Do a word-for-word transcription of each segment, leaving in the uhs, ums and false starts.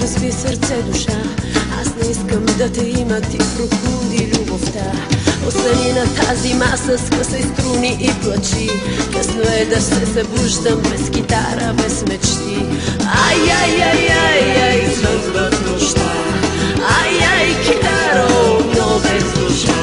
разби сърце, душа. Аз не искам да те има, ти прокуди любовта. Остани на тази маса с къса и струни и плачи. Късно е да се събуждам без китара, без мечти. Ай, ай, ай, ай, ай, извън в нощта. Ай, ай, китаро, но без душа.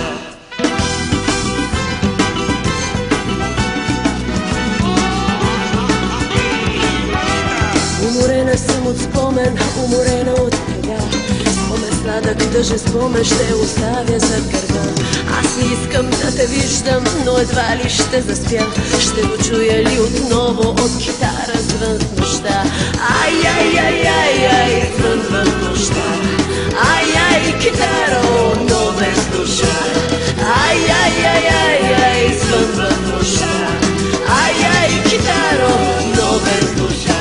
Уморена съм от спомен, уморена от тъга. Спомен сладък, тъжен спомен ще оставя зад гърба. Аз не искам да те виждам, но едва ли ще заспя. Ще го чуя ли отново от китара звън в нощта. Ай, ай, ай, ай, ай, звън в нощта. Ай, ай, китаро, но без душа. Ай, ай, ай, ай, ай, звън в нощта. Ай, ай, китаро, но без душа.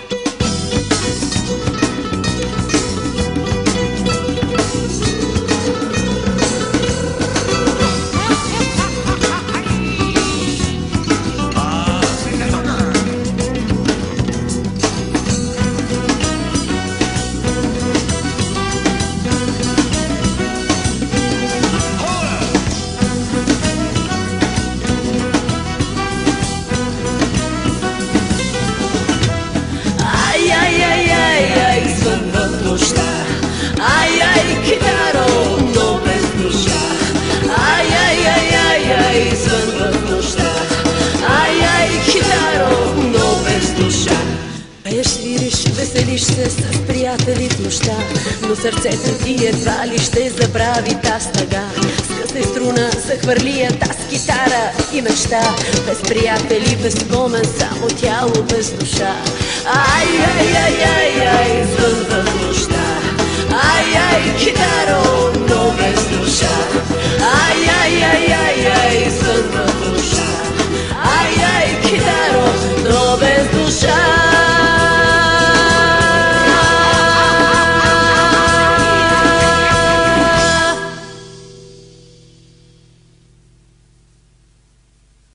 Ай, ай, китаро, но без душа. Ай, ай, ай, ай, ай, звън в нощта. Ай, ай, китаро, но без душа. Пееш, свириш, веселиш се с приятели в нощта, но сърцето ти едва ли ще забрави таз тъга. С къса струна захвърли таз китара и мечта. Без приятели, без спомен, само тяло без душа. Ай, ай, ай, ай.